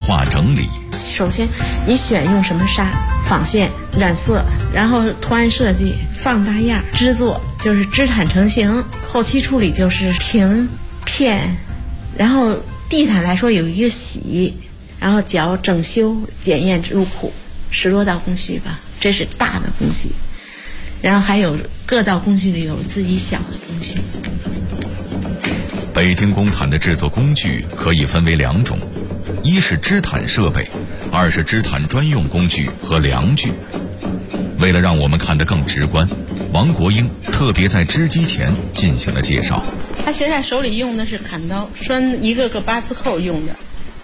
化整理。 首先你选用什么纱、纺线、染色，然后图案设计、放大样、织作，就是织毯成型。后期处理就是平、片，然后地毯来说有一个洗，然后绞、整修、检验入谱，10多道工序吧，这是大的工序。然后还有各道工序里有自己小的工序。 北京工毯的制作工具可以分为2种，一是织毯设备，二是织毯专用工具和量具。为了让我们看得更直观，王国英特别在织机前进行了介绍。 他现在手里用的是砍刀，拴一个个八字扣用的。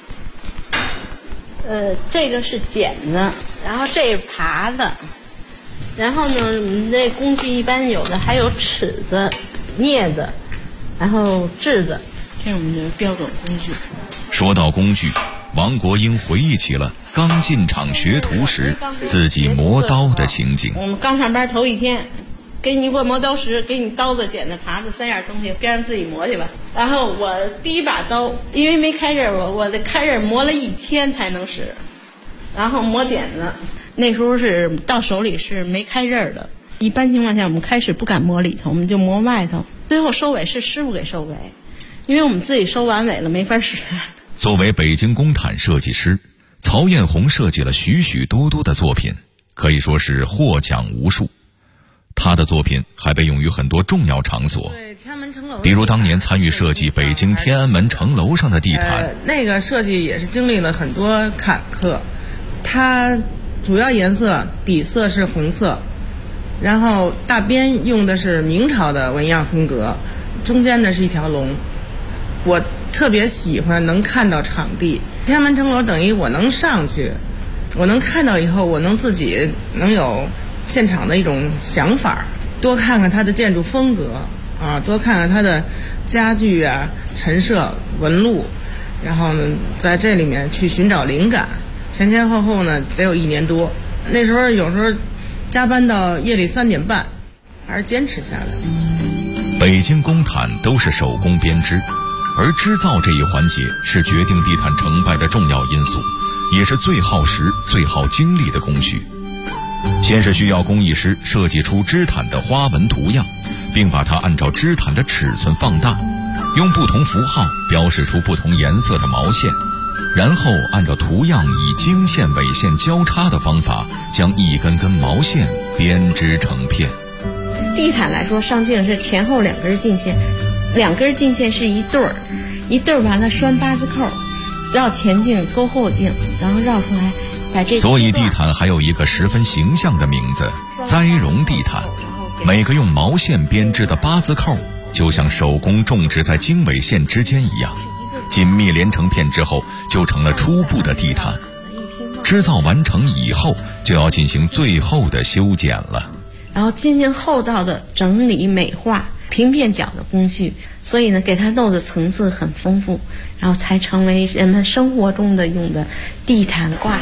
这个是剪子，然后这是耙子，然后呢，我们这工具一般有的还有尺子、镊子，然后质子，这是我们的标准工具。 说到工具，王国英回忆起了刚进厂学徒时自己磨刀的情景。 我们刚上班头一天，给你一块磨刀石，给你刀子、剪子、耙子3样东西，边上自己磨去吧。然后我第一把刀，因为没开刃，我得开刃磨了1天才能使。然后磨剪子，那时候是到手里是没开刃的。一般情况下，我们开始不敢磨里头，我们就磨外头。最后收尾是师傅给收尾，因为我们自己收完尾了没法使。 作为北京工毯设计师，曹艳红设计了许许多多的作品，可以说是获奖无数。他的作品还被用于很多重要场所，比如当年参与设计北京天安门城楼上的地毯。 那个设计也是经历了很多坎坷。它主要颜色底色是红色，然后大边用的是明朝的纹样风格，中间呢是一条龙。我特别喜欢能看到场地，天安门城楼等于我能上去，我能看到以后，我能自己能有现场的一种想法，多看看它的建筑风格啊，多看看它的家具啊、陈设、纹路，然后呢，在这里面去寻找灵感。前后呢，得有1年多。那时候有时候加班到夜里3点半，还是坚持下来。 北京工毯都是手工编织，而织造这一环节是决定地毯成败的重要因素，也是最耗时、最耗精力的工序。先是需要工艺师设计出织毯的花纹图样，并把它按照织毯的尺寸放大，用不同符号标示出不同颜色的毛线，然后按照图样以经线、纬线交叉的方法，将一根根毛线编织成片。 地毯来说，上镜是前后2根镜线，2根镜线是一对儿，一对儿完了拴八字扣，绕前镜勾后镜，然后绕出来把这。 所以地毯还有一个十分形象的名字——栽绒地毯。每个用毛线编织的八字扣，就像手工种植在经纬线之间一样，紧密连成片之后，就成了初步的地毯。织造完成以后，就要进行最后的修剪了， 然后进行后道的整理、美化、平片角的工序，所以呢，给它弄的层次很丰富，然后才成为人们生活中的用的地毯、挂毯。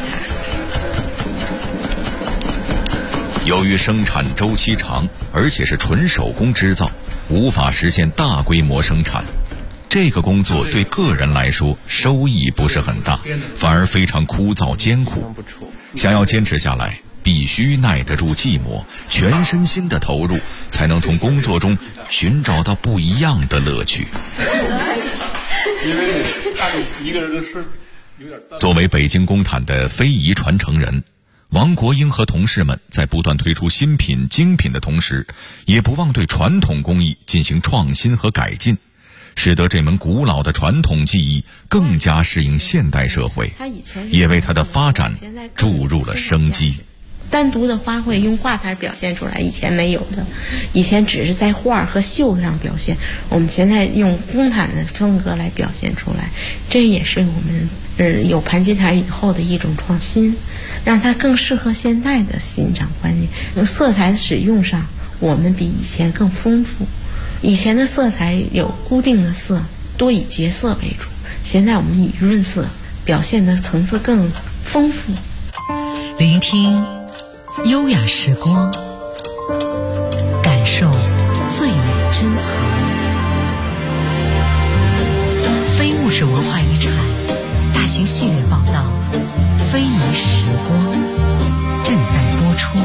由于生产周期长，而且是纯手工织造，无法实现大规模生产。这个工作对个人来说收益不是很大，反而非常枯燥艰苦。想要坚持下来，必须耐得住寂寞，全身心的投入，才能从工作中寻找到不一样的乐趣。 因为一个人的事有点。 作为北京工毯的非遗传承人，王国英和同事们在不断推出新品、精品的同时，也不忘对传统工艺进行创新和改进，使得这门古老的传统技艺更加适应现代社会，也为它的发展注入了生机。 单独的花卉用挂毯表现出来，以前没有的，以前只是在画和绣上表现，我们现在用工毯的风格来表现出来，这也是我们有盘金毯以后的一种创新，让它更适合现在的欣赏环境。色彩使用上，我们比以前更丰富。以前的色彩有固定的色，多以洁色为主，现在我们以润色，表现的层次更丰富。 聆听优雅时光，感受最美珍藏。非物质文化遗产，大大型系列报道《非遗时光》正在播出。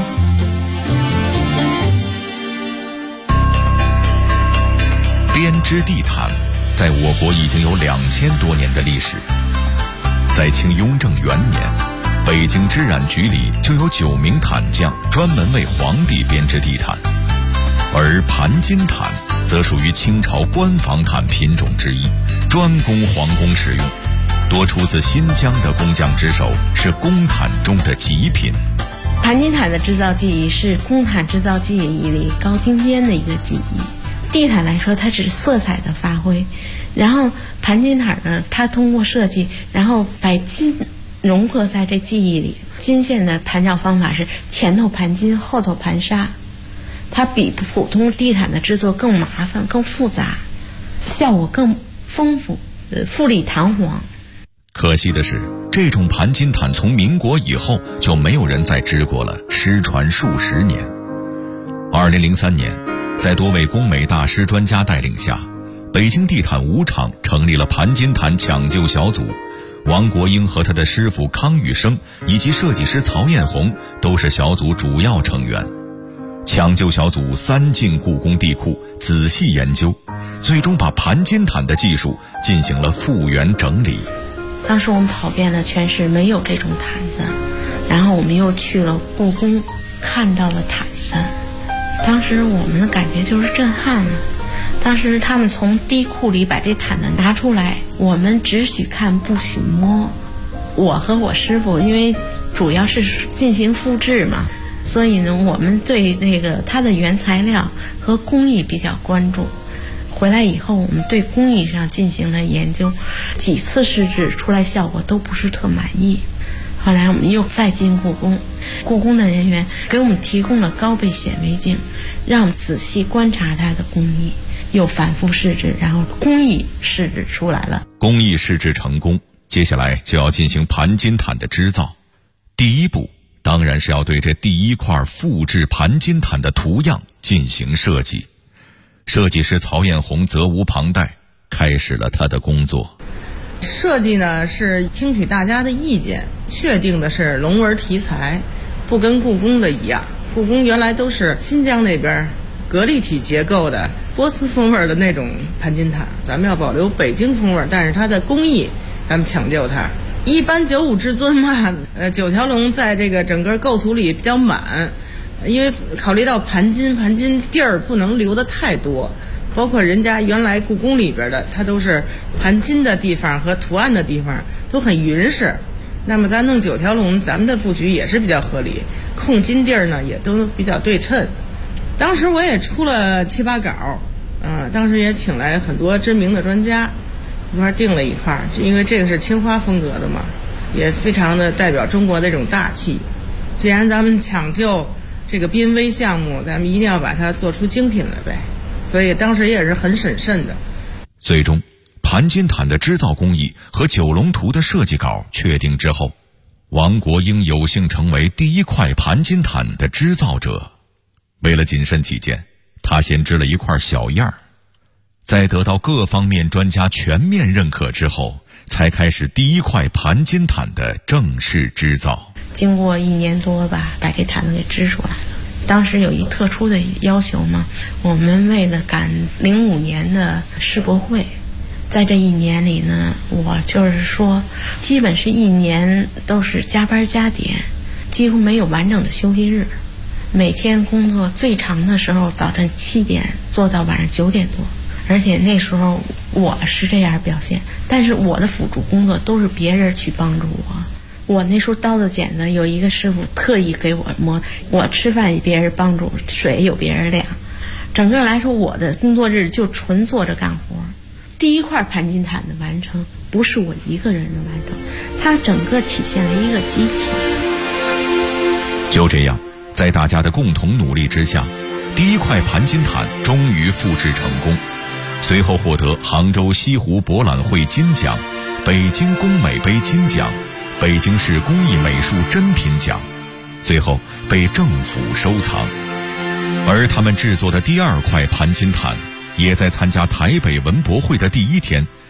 编织地毯在我国已经有2000多年的历史。在清雍正元年，北京织染局里就有9名毯匠专门为皇帝编织地毯，而盘金毯则属于清朝官房毯品种之一，专供皇宫使用，多出自新疆的工匠之手，是宫毯中的极品。 盘金毯的制造技艺是宫毯制造技艺里高精尖的一个技艺。地毯来说，它只是色彩的发挥，然后盘金毯呢，它通过设计，然后把金融合在这技艺里。金线的盘绕方法是前头盘金，后头盘纱，它比普通地毯的制作更麻烦、更复杂，效果更丰富，富丽堂皇。 可惜的是，这种盘金毯从民国以后就没有人再织过了，失传数十年。2003年，在多位工美大师专家带领下，北京地毯5厂成立了盘金毯抢救小组，王国英和他的师傅康玉生以及设计师曹艳红都是小组主要成员。抢救小组3进故宫地库，仔细研究，最终把盘金毯的技术进行了复原整理。 当时我们跑遍了全市，没有这种毯子，然后我们又去了故宫，看到了毯子，当时我们的感觉就是震撼了。当时他们从地库里把这毯子拿出来，我们只许看不许摸。我和我师傅因为主要是进行复制嘛，所以呢我们对那个它的原材料和工艺比较关注。回来以后我们对工艺上进行了研究，几次试制出来效果都不是特满意。后来我们又再进故宫，故宫的人员给我们提供了高倍显微镜，让我们仔细观察它的工艺，又反复试制，然后工艺试制出来了。 工艺试制成功，接下来就要进行盘金毯的织造。第一步当然是要对这第一块复制盘金毯的图样进行设计。设计师曹艳红责无旁贷，开始了他的工作。 设计呢是听取大家的意见，确定的是龙纹题材，不跟故宫的一样。故宫原来都是新疆那边格力体结构的波斯风味的那种盘金毯，咱们要保留北京风味，但是它的工艺咱们抢救它。一般95至尊嘛，9条龙在这个整个构图里比较满，因为考虑到盘金地儿不能留得太多，包括人家原来故宫里边的，它都是盘金的地方和图案的地方都很匀实。那么咱弄9条龙，咱们的布局也是比较合理，控金地儿呢也都比较对称。当时我也出了7、8稿，当时也请来很多知名的专家一块定了一块，因为这个是青花风格的嘛，也非常的代表中国的这种大气。既然咱们抢救这个濒危项目，咱们一定要把它做出精品来呗，所以当时也是很审慎的。 最终盘金毯的织造工艺和9龙图的设计稿确定之后，王国英有幸成为第一块盘金毯的织造者。为了谨慎起见，他先织了一块小样儿，在得到各方面专家全面认可之后，才开始第一块盘金毯的正式织造。 经过1年多吧，把这毯子给织出来了。当时有一特殊的要求嘛，我们为了赶05年的世博会，在这1年里呢，我就是说基本是1年都是加班加点，几乎没有完整的休息日。每天工作最长的时候早晨7点做到晚上9点多，而且那时候我是这样表现，但是我的辅助工作都是别人去帮助我。我那时候刀子剪子有一个师傅特意给我磨，我吃饭也别人帮助，水有别人晾。整个来说，我的工作日就纯坐着干活。第一块盘金毯的完成不是我一个人的完成，它整个体现了一个集体。 就这样，在大家的共同努力之下，第一块盘金毯终于复制成功，随后获得杭州西湖博览会金奖、北京工美杯金奖、北京市工艺美术珍品奖，最后被政府收藏。而他们制作的第2块盘金毯，也在参加台北文博会的第1天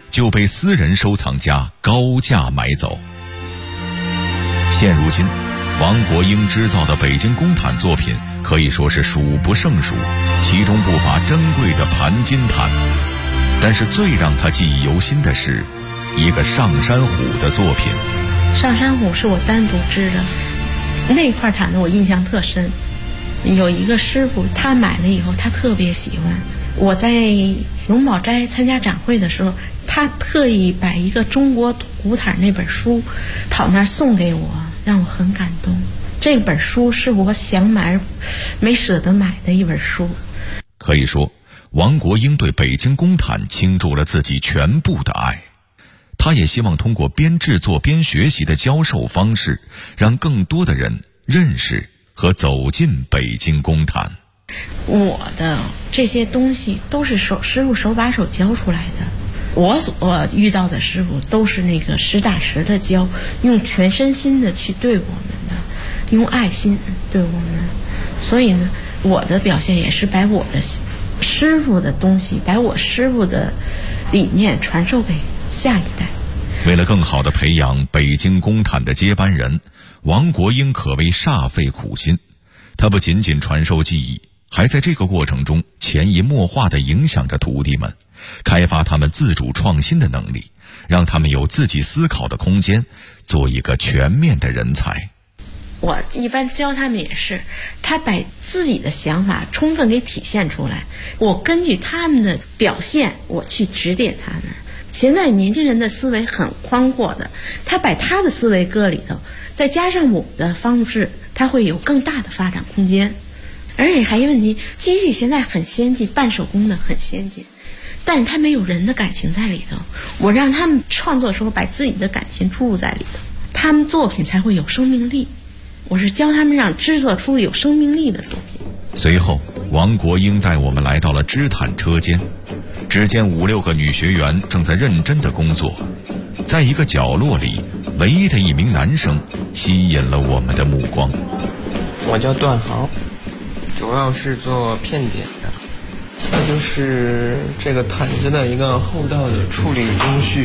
就被私人收藏家高价买走。现如今，王国英织造的北京公毯作品可以说是数不胜数，其中不乏珍贵的盘金毯。但是最让他记忆犹新的是一个上山虎的作品。 上山虎是我单独织的，那块毯子我印象特深。有一个师傅，他买了以后他特别喜欢。我在荣宝斋参加展会的时候，他特意把一个中国古毯那本书跑那儿送给我，让我很感动。这本书是我想买而没舍得买的一本书。 可以说，王国英对北京公毯倾注了自己全部的爱。他也希望通过边制作边学习的教授方式，让更多的人认识和走进北京公毯。 我的这些东西都是师傅手把手教出来的。我所遇到的师傅都是那个实打实的教，用全身心的去对我们的，用爱心对我们。所以呢，我的表现也是把我的师傅的东西，把我师傅的理念传授给下一代。 为了更好地培养北京公毯的接班人，王国英可谓煞费苦心。他不仅仅传授技艺，还在这个过程中潜移默化地影响着徒弟们，开发他们自主创新的能力，让他们有自己思考的空间，做一个全面的人才。 我一般教他们也是，他把自己的想法充分给体现出来，我根据他们的表现，我去指点他们。现在年轻人的思维很宽阔的，他把他的思维搁里头，再加上我的方式，他会有更大的发展空间。而且还有问题，机器现在很先进，半手工的很先进，但是他没有人的感情在里头。我让他们创作的时候把自己的感情注入在里头，他们作品才会有生命力。我是教他们让制作出有生命力的作品。 随后，王国英带我们来到了织毯车间，只见5、6个女学员正在认真的工作。在一个角落里，唯一的一名男生吸引了我们的目光。 我叫段豪，主要是做片点的，它就是这个毯子的一个后道的处理工序。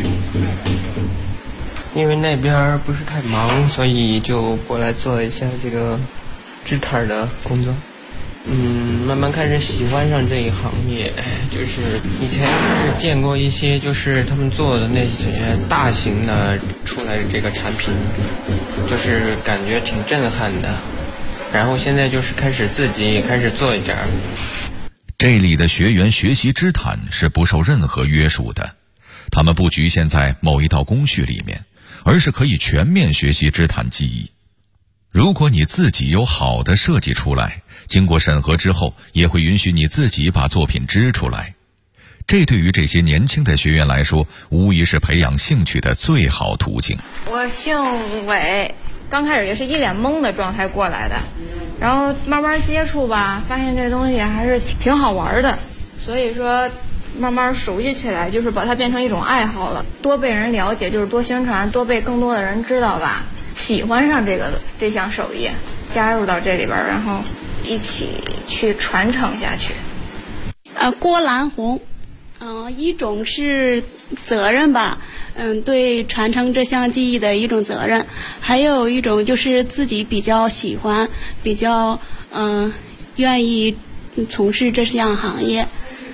因为那边不是太忙，所以就过来做一下这个织毯的工作。慢慢开始喜欢上这一行业，就是以前是见过一些就是他们做的那些大型的出来的这个产品，就是感觉挺震撼的，然后现在就是开始自己开始做一点。 这里的学员学习织毯是不受任何约束的，他们不局限在某一道工序里面，而是可以全面学习织毯技艺。如果你自己有好的设计出来，经过审核之后，也会允许你自己把作品织出来。这对于这些年轻的学员来说，无疑是培养兴趣的最好途径。 我姓韦，刚开始也是一脸懵的状态过来的，然后慢慢接触吧，发现这东西还是挺好玩的，所以说慢慢熟悉起来，就是把它变成一种爱好了。多被人了解，就是多宣传，多被更多的人知道吧。喜欢上这项手艺，加入到这里边，然后一起去传承下去。 郭兰红，一种是责任吧，对传承这项技艺的一种责任，还有一种就是自己比较喜欢，比较愿意从事这项行业。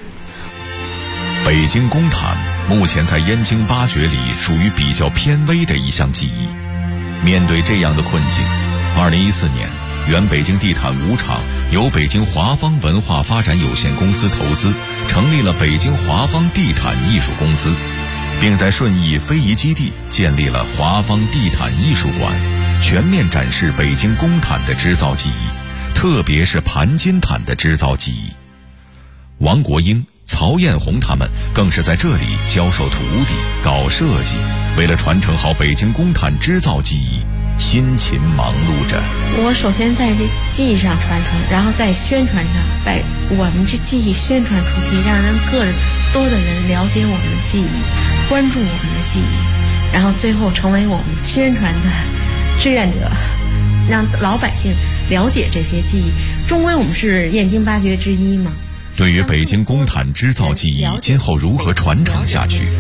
北京公毯目前在燕京八绝里属于比较偏微的一项技艺。面对这样的困境，2014年，原北京地毯5厂由北京华方文化发展有限公司投资，成立了北京华方地毯艺术公司，并在顺义非遗基地建立了华方地毯艺术馆，全面展示北京公毯的织造技艺，特别是盘金毯的织造技艺。王国英、曹艳红他们更是在这里教授徒弟、搞设计，为了传承好北京公毯织造技艺，辛勤忙碌着。 我首先在这技艺上传承，然后在宣传上把我们这技艺宣传出去，让更多的人了解我们的技艺，关注我们的技艺，然后最后成为我们宣传的志愿者，让老百姓了解这些技艺。终归我们是燕京八绝之一嘛。 对于北京公毯织造技艺今后如何传承下去，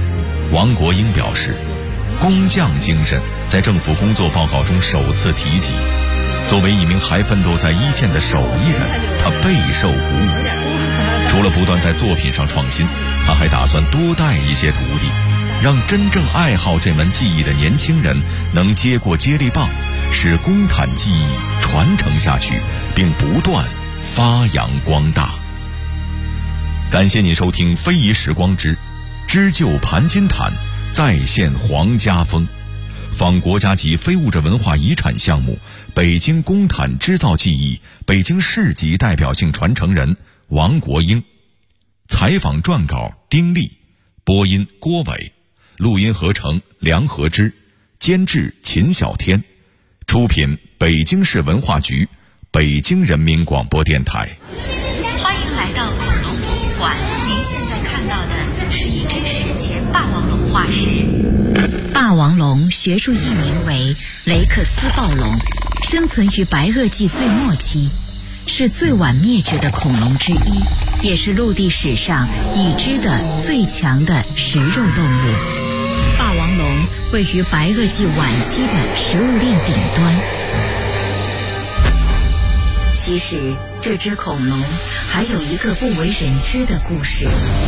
王国英表示，工匠精神在政府工作报告中首次提及。作为一名还奋斗在一线的手艺人，他备受鼓舞。除了不断在作品上创新，他还打算多带一些徒弟，让真正爱好这门技艺的年轻人能接过接力棒，使工毯技艺传承下去，并不断发扬光大。感谢您收听《非遗时光之织就盘金毯，再现皇家风》，仿国家级非物质文化遗产项目北京工毯织造技艺北京市级代表性传承人王国英，采访撰稿丁力，播音郭伟，录音合成梁和之，监制秦小天，出品北京市文化局，北京人民广播电台。 欢迎来到恐龙博物馆，您现在看到的是一只史前霸王龙化石。霸王龙学术译名为雷克斯暴龙，生存于白垩纪最末期，是最晚灭绝的恐龙之一，也是陆地史上已知的最强的食肉动物。霸王龙位于白垩纪晚期的食物链顶端。其实这只恐龙还有一个不为人知的故事。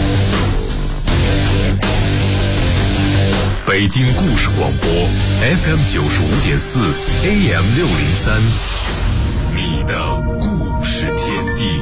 北京故事广播 FM 95.4 AM 603，你的故事天地。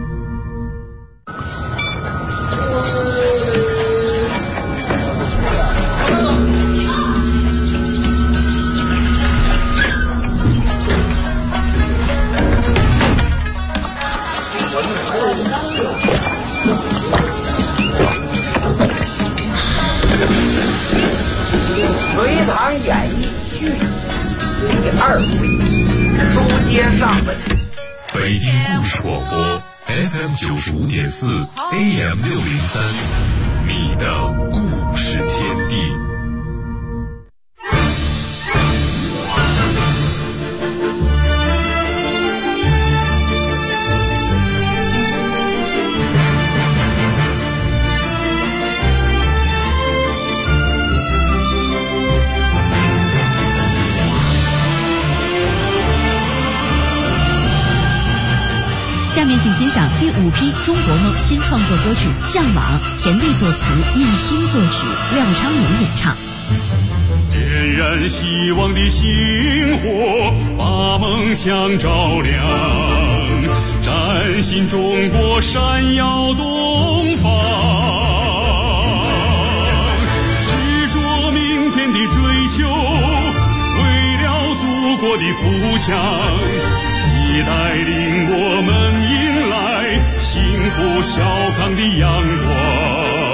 隋唐演义剧第2回，书接上文。 北京故事广播 FM 95.4 AM 603，你的故事天地。 下面请欣赏第5批中国梦新创作歌曲《向往》，田地作词，应钦作曲，廖昌永演唱。 点燃希望的星火，把梦想照亮，崭新中国闪耀东方，执着明天的追求，为了祖国的富强，你带领我们迎来幸福小康的阳光。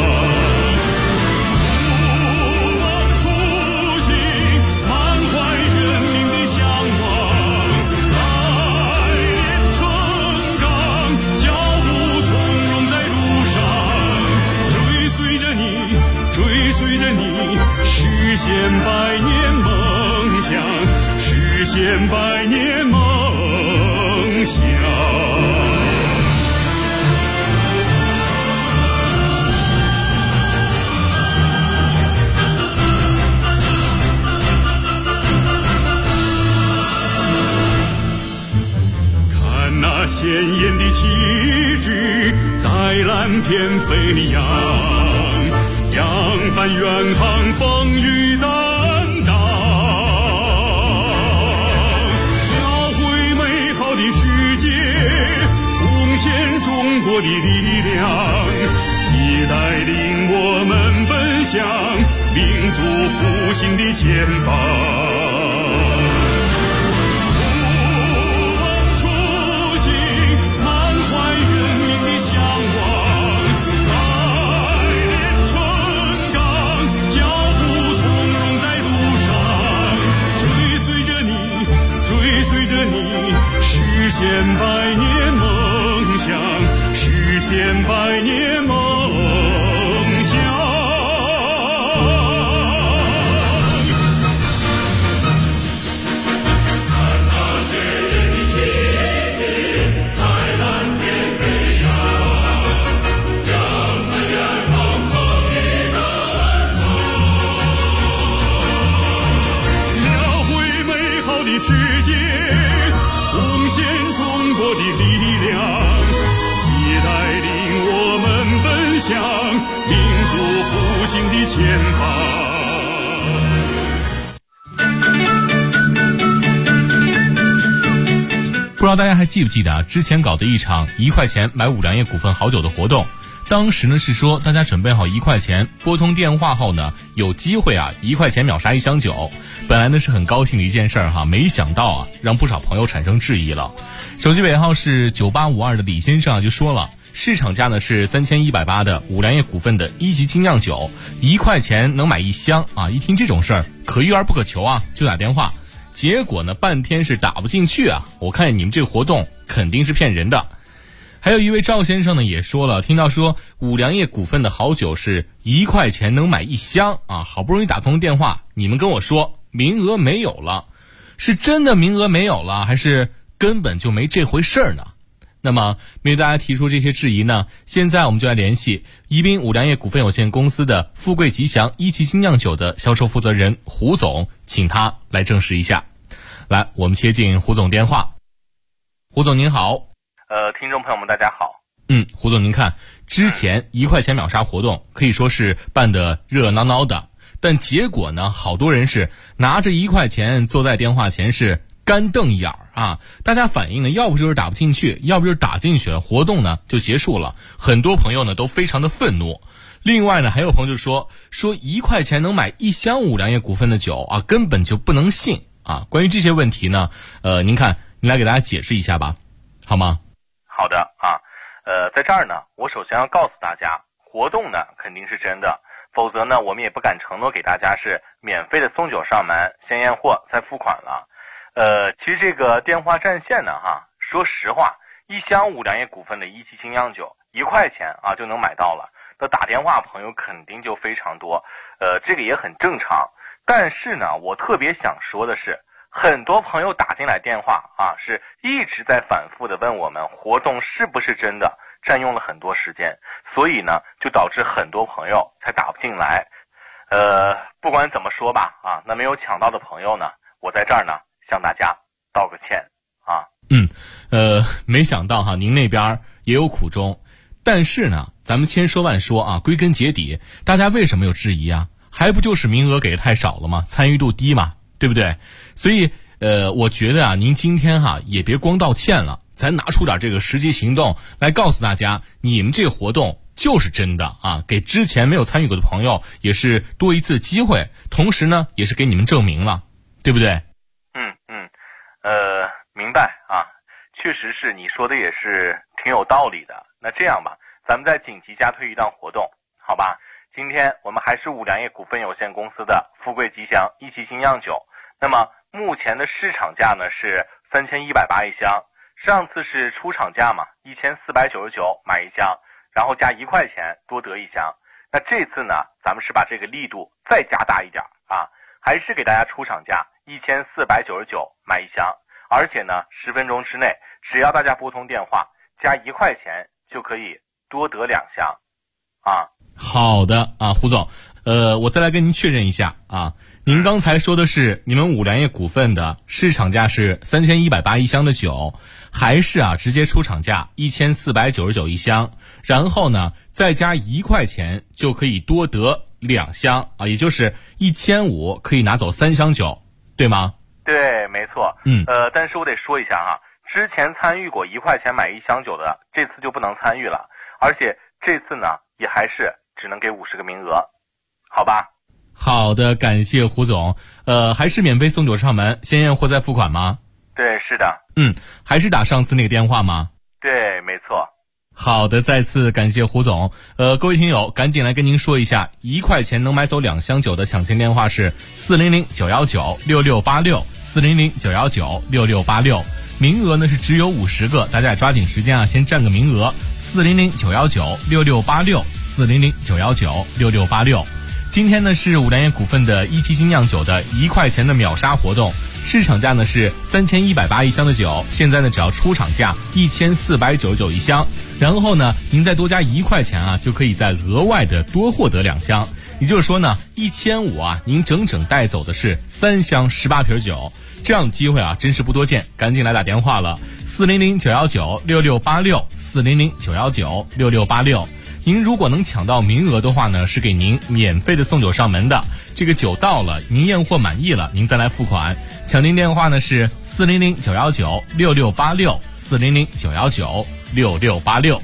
不忘初心，满怀人民的向往，来年春岗，脚步从容在路上，追随着你，追随着你，实现百年梦想，实现百年梦想。看那鲜艳的旗帜在蓝天飞扬，扬帆远航，风雨担当，描绘美好的世界，贡献中国的力量。你带领我们奔向民族复兴的前方。实现百年梦想，实现百年梦想。看那鲜艳的旗帜在蓝天飞扬，扬帆远航，风雨难挡， 的世界，贡献中国的力量，也带领我们奔向民族复兴的前方。 不知道大家还记不记得之前搞的一场1块钱买五粮液股份好酒的活动，当时呢是说大家准备好1块钱，拨通电话后呢有机会1块钱秒杀1箱酒。本来呢是很高兴的一件事儿没想到让不少朋友产生质疑了。手机尾号是9852的李先生就说了，市场价呢是3180的五粮液股份的1级精酿酒，1块钱能买1箱一听这种事儿可遇而不可求就打电话。结果呢半天是打不进去我看你们这个活动肯定是骗人的。还有一位赵先生呢也说了，听到说五粮液股份的好酒是1块钱能买1箱好不容易打通电话，你们跟我说名额没有了，是真的名额没有了，还是根本就没这回事儿呢？那么面对大家提出这些质疑呢，现在我们就来联系宜宾五粮液股份有限公司的富贵吉祥1级精酿酒的销售负责人胡总，请他来证实一下。来，我们接进胡总电话。胡总您好。 听众朋友们大家好。 胡总您看，之前1块钱秒杀活动可以说是办得热闹闹的，但结果呢好多人是拿着1块钱坐在电话前是干瞪眼大家反映呢要不就是打不进去，要不就是打进去了，活动呢就结束了。很多朋友呢都非常的愤怒。另外呢还有朋友就说1块钱能买1箱五粮液股份的酒根本就不能信关于这些问题呢您来给大家解释一下吧，好吗？ 好的在这儿呢我首先要告诉大家，活动呢肯定是真的，否则呢我们也不敢承诺给大家是免费的送酒上门，先验货再付款了。其实这个电话占线呢说实话，1箱五粮液股份的1级精酿酒1块钱就能买到了，那打电话朋友肯定就非常多，这个也很正常。但是呢我特别想说的是，很多朋友打进来电话是一直在反复的问我们活动是不是真的，占用了很多时间，所以呢就导致很多朋友才打不进来。不管怎么说吧那没有抢到的朋友呢，我在这儿呢向大家道个歉没想到您那边也有苦衷。但是呢咱们千说万说归根结底大家为什么有质疑还不就是名额给的太少了吗？参与度低嘛，对不对？所以我觉得您今天也别光道歉了，咱拿出点这个实际行动来告诉大家，你们这个活动就是真的给之前没有参与过的朋友也是多一次机会，同时呢也是给你们证明了，对不对？ 明白确实是你说的也是挺有道理的。那这样吧，咱们再紧急加推一档活动，好吧？今天我们还是五粮液股份有限公司的富贵吉祥1级精酿酒，那么目前的市场价呢是3180一箱，上次是出厂价嘛，1499买1箱，然后加1块钱多得1箱。那这次呢咱们是把这个力度再加大一点还是给大家出厂价1499买1箱，而且呢10分钟之内只要大家拨通电话加1块钱就可以多得2箱好的胡总，我再来跟您确认一下您刚才说的是你们五粮液股份的市场价是3180一箱的酒，还是直接出厂价1499一箱，然后呢再加1块钱就可以多得2箱也就是1500可以拿走3箱酒，对吗？ 对，没错。但是我得说一下之前参与过1块钱买1箱酒的，这次就不能参与了，而且这次呢也还是只能给50个名额，好吧？ 好的，感谢胡总。还是免费送酒上门，先验货再付款吗？ 对，是的。 还是打上次那个电话吗？ 对，没错。 好的，再次感谢胡总。各位听友，赶紧来跟您说一下，1块钱能买走2箱酒的抢签电话是400-919-6686，400-919-6686。名额呢是只有50个，大家也抓紧时间先占个名额。400-919-6686，400-919-6686。今天呢是五粮液股份的1级精酿酒的1块钱的秒杀活动，市场价呢是3180一箱的酒，现在呢只要出厂价1499一箱，然后呢您再多加1块钱就可以再额外的多获得2箱。 也就是说呢，1500啊，您整整带走的是3箱18瓶酒，这样的机会啊，真是不多见，赶紧来打电话了，400-919-6686，400-919-6686。您如果能抢到名额的话呢，是给您免费的送酒上门的。这个酒到了，您验货满意了，您再来付款。抢订电话呢是400-919-6686，400-919-6686。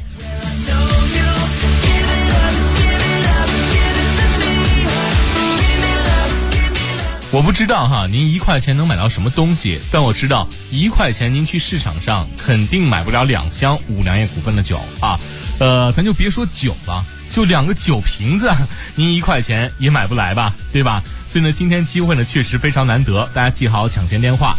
我不知道哈，您1块钱能买到什么东西，但我知道1块钱您去市场上肯定买不了2箱五粮液股份的酒啊。咱就别说酒了，就2个酒瓶子，您1块钱也买不来吧，对吧？所以呢，今天机会呢确实非常难得，大家记好抢先电话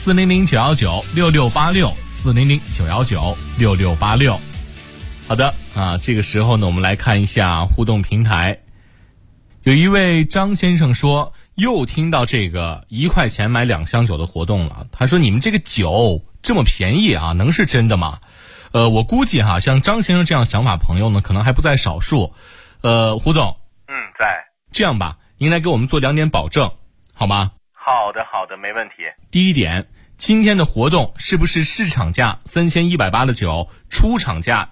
：400-919-6686，400-919-6686。好的啊，这个时候呢，我们来看一下互动平台。有一位张先生说，又听到这个1块钱买2箱酒的活动了。他说：“你们这个酒这么便宜啊，能是真的吗？”我估计哈，像张先生这样想法朋友呢，可能还不在少数。胡总， 在。 这样吧，您来给我们做2点保证，好吗？ 好的，没问题。 第一点，今天的活动是不是市场价3180的酒，出厂价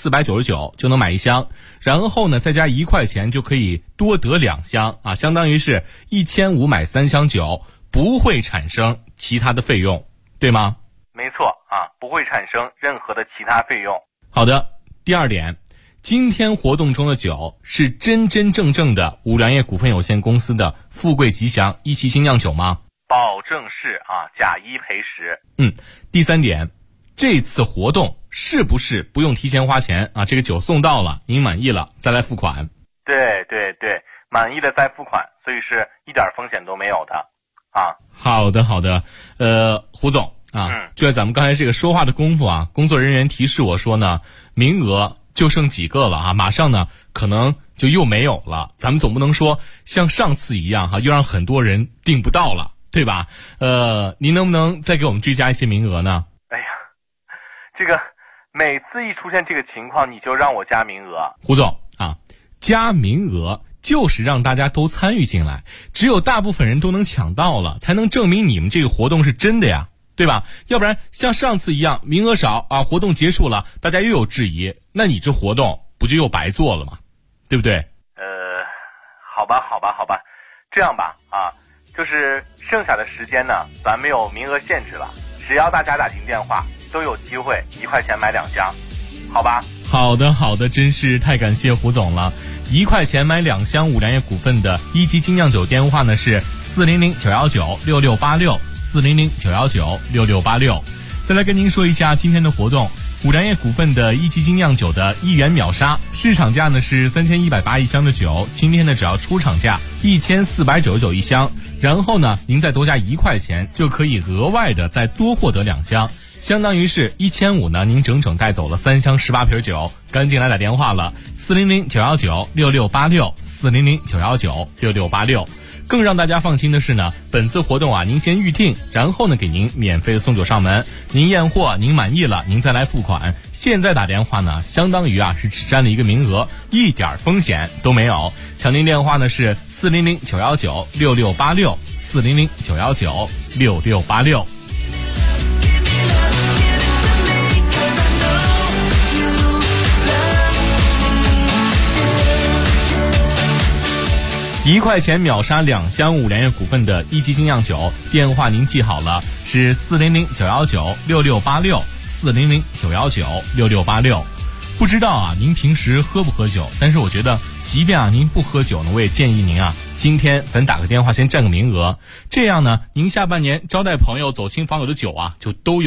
1499就能买1箱，然后呢再加1块钱就可以多得2箱啊，相当于是1500买3箱酒，不会产生其他的费用，对吗？ 没错啊，不会产生任何的其他费用。 好的，第二点，今天活动中的酒是真真正正的五粮液股份有限公司的富贵吉祥一期精酿酒吗？ 保证是啊，假1赔10。 第三点，这次活动是不是不用提前花钱啊？这个酒送到了，您满意了再来付款。 对，满意了再付款，所以是一点风险都没有的啊。 好的，胡总啊，就在咱们刚才这个说话的功夫啊，工作人员提示我说呢，名额就剩几个了啊，马上呢可能就又没有了。咱们总不能说像上次一样哈，又让很多人订不到了，对吧？您能不能再给我们追加一些名额呢？ 哎呀，这个每次一出现这个情况，你就让我加名额。 胡总啊，加名额就是让大家都参与进来，只有大部分人都能抢到了，才能证明你们这个活动是真的呀，对吧？要不然像上次一样名额少啊，活动结束了大家又有质疑，那你这活动不就又白做了吗？对不对？ 好吧，这样吧啊，就是剩下的时间呢，咱没有名额限制了，只要大家打进电话都有机会1块钱买2箱，好吧？ 好的，真是太感谢胡总了。1块钱买2箱五粮液股份的一级精酿酒，电话呢是400-919-6686，400-919-6686。再来跟您说一下今天的活动，五粮液股份的一级精酿酒的1元秒杀，市场价呢是31801箱的酒，今天呢只要出厂价14991箱，然后呢您再多加1块钱就可以额外的再多获得2箱，相当于是1500呢，您整整带走了3箱18瓶酒，赶紧来打电话了，400-919-6686，400-919-6686。更让大家放心的是呢，本次活动啊，您先预定，然后呢给您免费的送酒上门，您验货您满意了，您再来付款。现在打电话呢，相当于啊是只占了1个名额，一点风险都没有。抢订电话呢是400-919-6686，400-919-6686。1块钱秒杀2箱五粮液股份的一级精酿酒，电话您记好了，是400-919-6686，400-919-6686。不知道啊，您平时喝不喝酒？但是我觉得，即便啊您不喝酒呢，我也建议您啊，今天咱打个电话先占个名额，这样呢，您下半年招待朋友、走亲访友的酒啊，就都有。